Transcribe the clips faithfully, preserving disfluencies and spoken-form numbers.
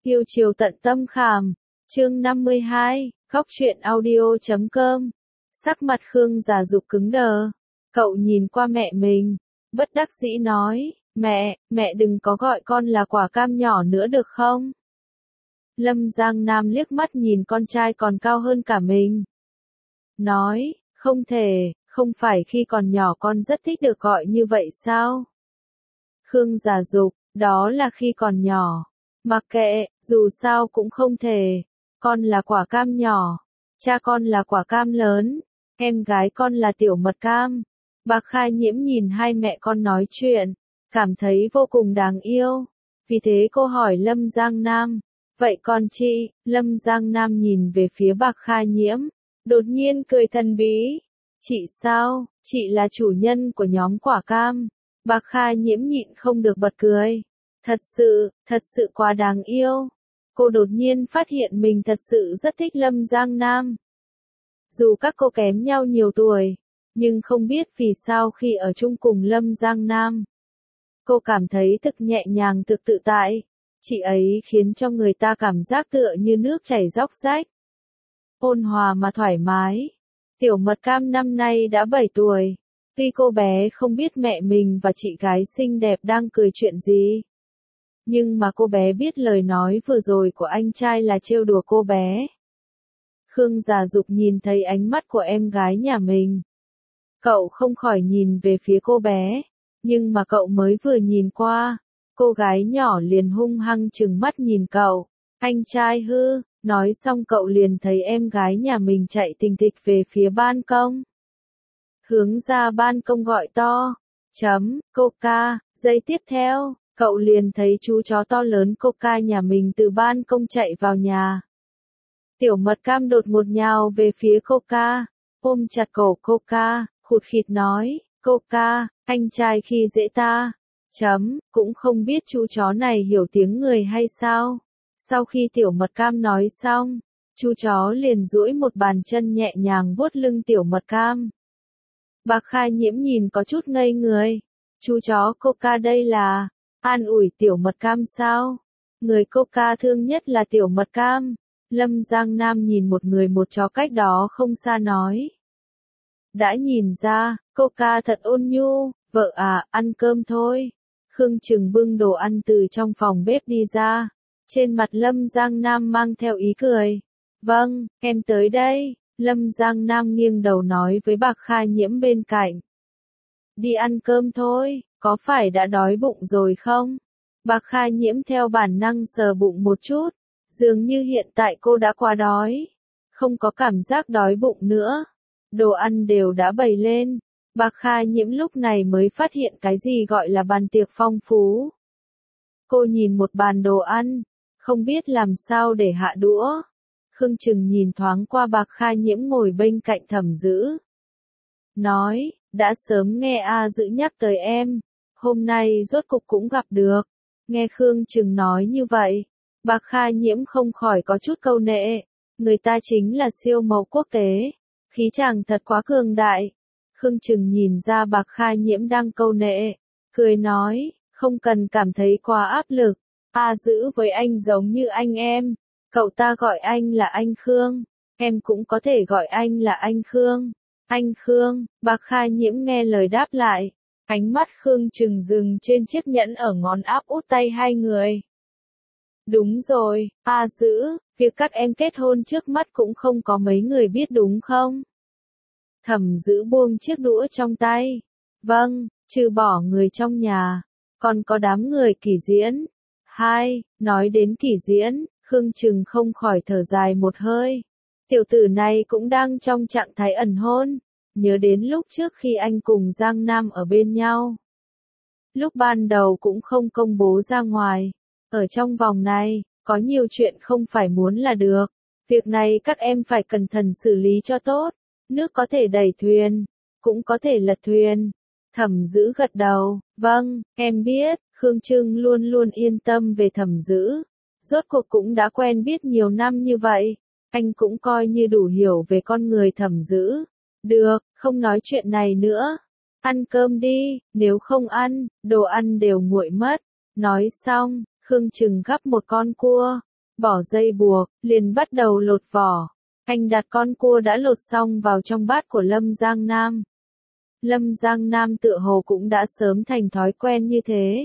Yêu chiều tận tâm khảm, chương năm mươi hai, khóc chuyện audio chấm com. Sắc mặt Khương Già Dục cứng đờ. Cậu nhìn qua mẹ mình, bất đắc dĩ nói, mẹ, mẹ đừng có gọi con là quả cam nhỏ nữa được không? Lâm Giang Nam liếc mắt nhìn con trai còn cao hơn cả mình. Nói, không thể, không phải khi còn nhỏ con rất thích được gọi như vậy sao? Khương Già Dục, đó là khi còn nhỏ. Mặc kệ, dù sao cũng không thể. Con là quả cam nhỏ. Cha con là quả cam lớn. Em gái con là tiểu mật cam. Bạc Khai Nhiễm nhìn hai mẹ con nói chuyện, cảm thấy vô cùng đáng yêu. Vì thế cô hỏi Lâm Giang Nam, vậy con chị? Lâm Giang Nam nhìn về phía Bạc Khai Nhiễm, đột nhiên cười thần bí. Chị sao? Chị là chủ nhân của nhóm quả cam. Bạc Khai Nhiễm nhịn không được bật cười. Thật sự, thật sự quá đáng yêu. Cô đột nhiên phát hiện mình thật sự rất thích Lâm Giang Nam. Dù các cô kém nhau nhiều tuổi, nhưng không biết vì sao khi ở chung cùng Lâm Giang Nam, cô cảm thấy thực nhẹ nhàng thực tự tại. Chị ấy khiến cho người ta cảm giác tựa như nước chảy róc rách. Ôn hòa mà thoải mái. Tiểu mật cam năm nay đã bảy tuổi. Tuy cô bé không biết mẹ mình và chị gái xinh đẹp đang cười chuyện gì, nhưng mà cô bé biết lời nói vừa rồi của anh trai là trêu đùa cô bé. Khương Già Dục nhìn thấy ánh mắt của em gái nhà mình. Cậu không khỏi nhìn về phía cô bé, nhưng mà cậu mới vừa nhìn qua, cô gái nhỏ liền hung hăng trừng mắt nhìn cậu. Anh trai hư, nói xong cậu liền thấy em gái nhà mình chạy tình thịch về phía ban công. Hướng ra ban công gọi to, chấm, Coca, giây tiếp theo, cậu liền thấy chú chó to lớn Coca nhà mình từ ban công chạy vào nhà. Tiểu mật cam đột ngột nhào về phía Coca, ôm chặt cổ Coca, khụt khịt nói, Coca, anh trai khi dễ ta, chấm, cũng không biết chú chó này hiểu tiếng người hay sao. Sau khi tiểu mật cam nói xong, chú chó liền duỗi một bàn chân nhẹ nhàng vuốt lưng tiểu mật cam. Bạc Khai Nhiễm nhìn có chút ngây người. Chú chó Coca đây là an ủi tiểu mật cam sao? Người Coca thương nhất là tiểu mật cam. Lâm Giang Nam nhìn một người một chó cách đó không xa nói. Đã nhìn ra, Coca thật ôn nhu. Vợ à, ăn cơm thôi. Khương Trừng bưng đồ ăn từ trong phòng bếp đi ra. Trên mặt Lâm Giang Nam mang theo ý cười. Vâng, em tới đây. Lâm Giang Nam nghiêng đầu nói với Bạc Khai Nhiễm bên cạnh. Đi ăn cơm thôi, có phải đã đói bụng rồi không? Bạc Khai Nhiễm theo bản năng sờ bụng một chút, dường như hiện tại cô đã quá đói, không có cảm giác đói bụng nữa. Đồ ăn đều đã bày lên, Bạc Khai Nhiễm lúc này mới phát hiện cái gì gọi là bàn tiệc phong phú. Cô nhìn một bàn đồ ăn, không biết làm sao để hạ đũa. Khương Trừng nhìn thoáng qua Bạc Khai Nhiễm ngồi bên cạnh Thẩm Dữ. Nói, đã sớm nghe A Dữ nhắc tới em, hôm nay rốt cục cũng gặp được. Nghe Khương Trừng nói như vậy, Bạc Khai Nhiễm không khỏi có chút câu nệ. Người ta chính là siêu mẫu quốc tế, khí chàng thật quá cường đại. Khương Trừng nhìn ra Bạc Khai Nhiễm đang câu nệ, cười nói, không cần cảm thấy quá áp lực. A Dữ với anh giống như anh em. Cậu ta gọi anh là anh Khương, em cũng có thể gọi anh là anh Khương. Anh Khương, Bạc Khai Nhiễm nghe lời đáp lại, ánh mắt Khương Trừng dừng trên chiếc nhẫn ở ngón áp út tay hai người. Đúng rồi, A Dữ, việc các em kết hôn trước mắt cũng không có mấy người biết đúng không? Thẩm Dữ buông chiếc đũa trong tay. Vâng, trừ bỏ người trong nhà, còn có đám người Kỷ Diễn. Hai, nói đến Kỷ Diễn, Khương Trừng không khỏi thở dài một hơi. Tiểu tử này cũng đang trong trạng thái ẩn hôn, nhớ đến lúc trước khi anh cùng Giang Nam ở bên nhau. Lúc ban đầu cũng không công bố ra ngoài, ở trong vòng này, có nhiều chuyện không phải muốn là được. Việc này các em phải cẩn thận xử lý cho tốt, nước có thể đẩy thuyền, cũng có thể lật thuyền. Thẩm Dữ gật đầu, vâng, em biết. Khương Trừng luôn luôn yên tâm về Thẩm Dữ. Rốt cuộc cũng đã quen biết nhiều năm như vậy, anh cũng coi như đủ hiểu về con người Thẩm Dữ. Được, không nói chuyện này nữa. Ăn cơm đi, nếu không ăn, đồ ăn đều nguội mất. Nói xong, Khương Trừng gắp một con cua, bỏ dây buộc, liền bắt đầu lột vỏ. Anh đặt con cua đã lột xong vào trong bát của Lâm Giang Nam. Lâm Giang Nam tựa hồ cũng đã sớm thành thói quen như thế.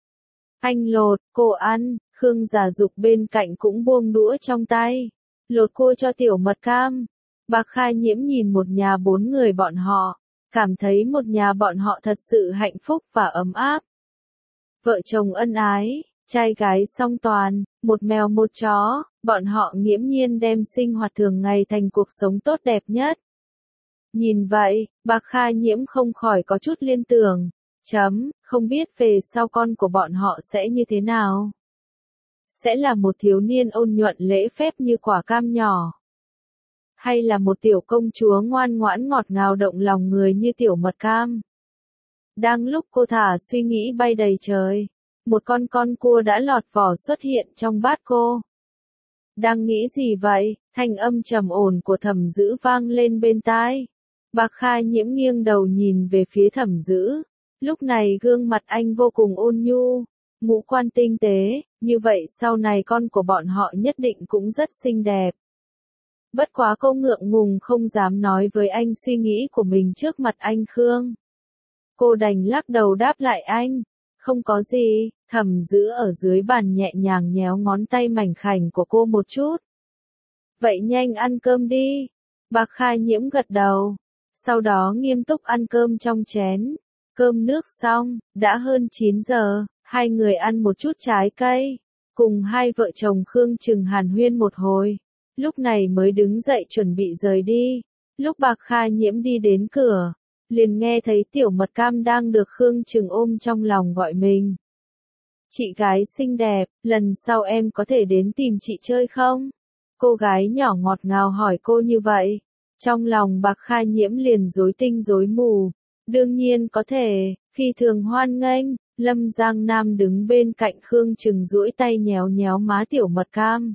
Anh lột, cô ăn, Khương Giả Dục bên cạnh cũng buông đũa trong tay. Lột cua cho Tiểu Mật Cam. Bạc Kha Nhiễm nhìn một nhà bốn người bọn họ, cảm thấy một nhà bọn họ thật sự hạnh phúc và ấm áp. Vợ chồng ân ái, trai gái song toàn, một mèo một chó, bọn họ nghiễm nhiên đem sinh hoạt thường ngày thành cuộc sống tốt đẹp nhất. Nhìn vậy, Bạc Kha Nhiễm không khỏi có chút liên tưởng, chấm, không biết về sau con của bọn họ sẽ như thế nào. Sẽ là một thiếu niên ôn nhuận lễ phép như quả cam nhỏ. Hay là một tiểu công chúa ngoan ngoãn ngọt ngào động lòng người như Tiểu Mật Cam. Đang lúc cô thả suy nghĩ bay đầy trời, một con con cua đã lọt vỏ xuất hiện trong bát cô. Đang nghĩ gì vậy? Thanh âm trầm ổn của Thẩm Dữ vang lên bên tai. Bạc Kha Nhiễm nghiêng đầu nhìn về phía Thẩm Dữ. Lúc này gương mặt anh vô cùng ôn nhu, ngũ quan tinh tế, như vậy sau này con của bọn họ nhất định cũng rất xinh đẹp. Bất quá cô ngượng ngùng không dám nói với anh suy nghĩ của mình trước mặt anh Khương. Cô đành lắc đầu đáp lại anh, không có gì. Thẩm Dữ ở dưới bàn nhẹ nhàng nhéo ngón tay mảnh khảnh của cô một chút. Vậy nhanh ăn cơm đi. Bạc Kha Nhiễm gật đầu, sau đó nghiêm túc ăn cơm trong chén. Cơm nước xong, đã hơn chín giờ, hai người ăn một chút trái cây, cùng hai vợ chồng Khương Trừng hàn huyên một hồi, lúc này mới đứng dậy chuẩn bị rời đi. Lúc Bạc Kha Nhiễm đi đến cửa, liền nghe thấy Tiểu Mật Cam đang được Khương Trừng ôm trong lòng gọi mình. Chị gái xinh đẹp, lần sau em có thể đến tìm chị chơi không? Cô gái nhỏ ngọt ngào hỏi cô như vậy. Trong lòng Bạc Kha Nhiễm liền rối tinh rối mù. Đương nhiên có thể, phi thường hoan nghênh. Lâm Giang Nam đứng bên cạnh Khương Trừng duỗi tay nhéo nhéo má Tiểu Mật Cam.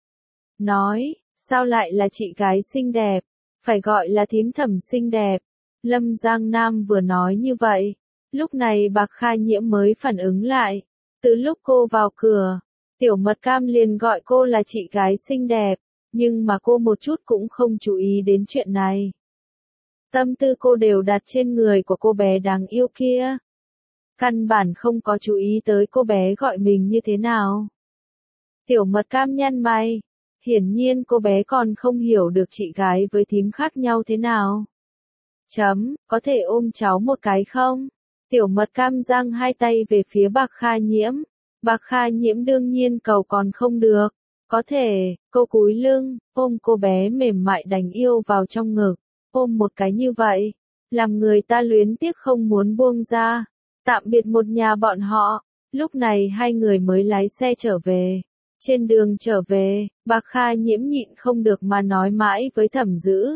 Nói, sao lại là chị gái xinh đẹp? Phải gọi là thím Thẩm xinh đẹp. Lâm Giang Nam vừa nói như vậy. Lúc này Bạc Kha Nhiễm mới phản ứng lại. Từ lúc cô vào cửa, Tiểu Mật Cam liền gọi cô là chị gái xinh đẹp, nhưng mà cô một chút cũng không chú ý đến chuyện này. Tâm tư cô đều đặt trên người của cô bé đáng yêu kia. Căn bản không có chú ý tới cô bé gọi mình như thế nào. Tiểu Mật Cam nhăn mày, hiển nhiên cô bé còn không hiểu được chị gái với thím khác nhau thế nào. Chấm, có thể ôm cháu một cái không? Tiểu Mật Cam giang hai tay về phía Bạc Kha Nhiễm. Bạc Kha Nhiễm đương nhiên cầu còn không được. Có thể, cô cúi lưng, ôm cô bé mềm mại đáng yêu vào trong ngực. Ôm một cái như vậy, làm người ta luyến tiếc không muốn buông ra. Tạm biệt một nhà bọn họ, lúc này hai người mới lái xe trở về. Trên đường trở về, Bạc Kha Nhiễm nhịn không được mà nói mãi với Thẩm Dữ.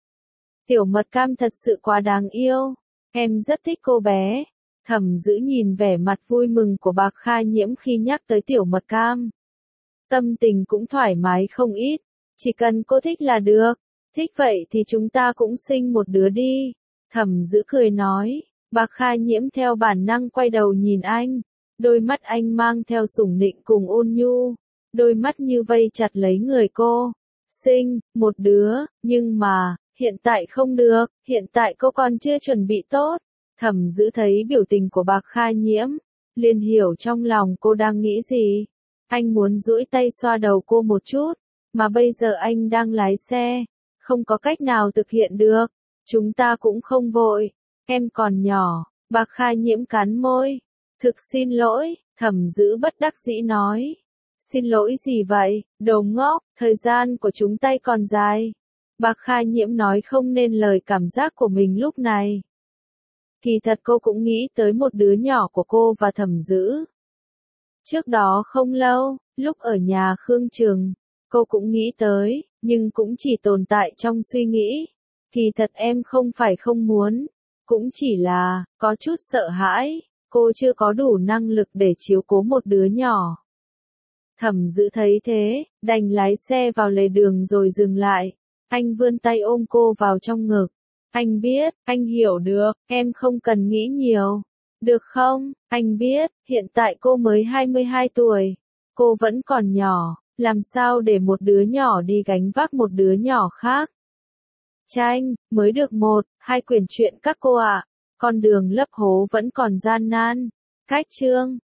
Tiểu Mật Cam thật sự quá đáng yêu. Em rất thích cô bé. Thẩm Dữ nhìn vẻ mặt vui mừng của Bạc Kha Nhiễm khi nhắc tới Tiểu Mật Cam. Tâm tình cũng thoải mái không ít. Chỉ cần cô thích là được. Thích vậy thì chúng ta cũng sinh một đứa đi. Thẩm Dữ cười nói. Bạc Kha Nhiễm theo bản năng quay đầu nhìn anh. Đôi mắt anh mang theo sủng nịnh cùng ôn nhu. Đôi mắt như vây chặt lấy người cô. Sinh, một đứa, nhưng mà, hiện tại không được, hiện tại cô còn chưa chuẩn bị tốt. Thẩm Dữ thấy biểu tình của Bạc Kha Nhiễm, liền hiểu trong lòng cô đang nghĩ gì. Anh muốn duỗi tay xoa đầu cô một chút, mà bây giờ anh đang lái xe, không có cách nào thực hiện được. Chúng ta cũng không vội, em còn nhỏ. Bạc Kha Nhiễm cắn môi. Thực xin lỗi, Thẩm Dữ bất đắc dĩ nói. Xin lỗi gì vậy, đồ ngốc, thời gian của chúng ta còn dài. Bạc Kha Nhiễm nói không nên lời cảm giác của mình lúc này. Kỳ thật cô cũng nghĩ tới một đứa nhỏ của cô và Thẩm Dữ. Trước đó không lâu, lúc ở nhà Khương Trừng, cô cũng nghĩ tới, nhưng cũng chỉ tồn tại trong suy nghĩ. Kỳ thật em không phải không muốn, cũng chỉ là, có chút sợ hãi, cô chưa có đủ năng lực để chiếu cố một đứa nhỏ. Thẩm Dữ thấy thế, đành lái xe vào lề đường rồi dừng lại. Anh vươn tay ôm cô vào trong ngực. Anh biết, anh hiểu được, em không cần nghĩ nhiều. Được không? Anh biết, hiện tại cô mới hai mươi hai tuổi. Cô vẫn còn nhỏ, Làm sao để một đứa nhỏ đi gánh vác một đứa nhỏ khác? Tranh, mới được một, hai quyển truyện các cô ạ. Con đường lấp hố vẫn còn gian nan. Cách chương